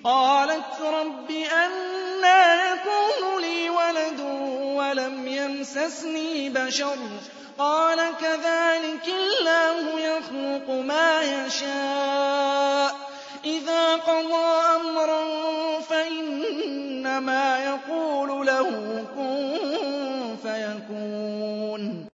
قالت رب أنى يكون لي ولد ولم يمسسني بشر قال كذلك الله يخلق ما يشاء إذا قضى أمرا فإنما يقول له كن فيكون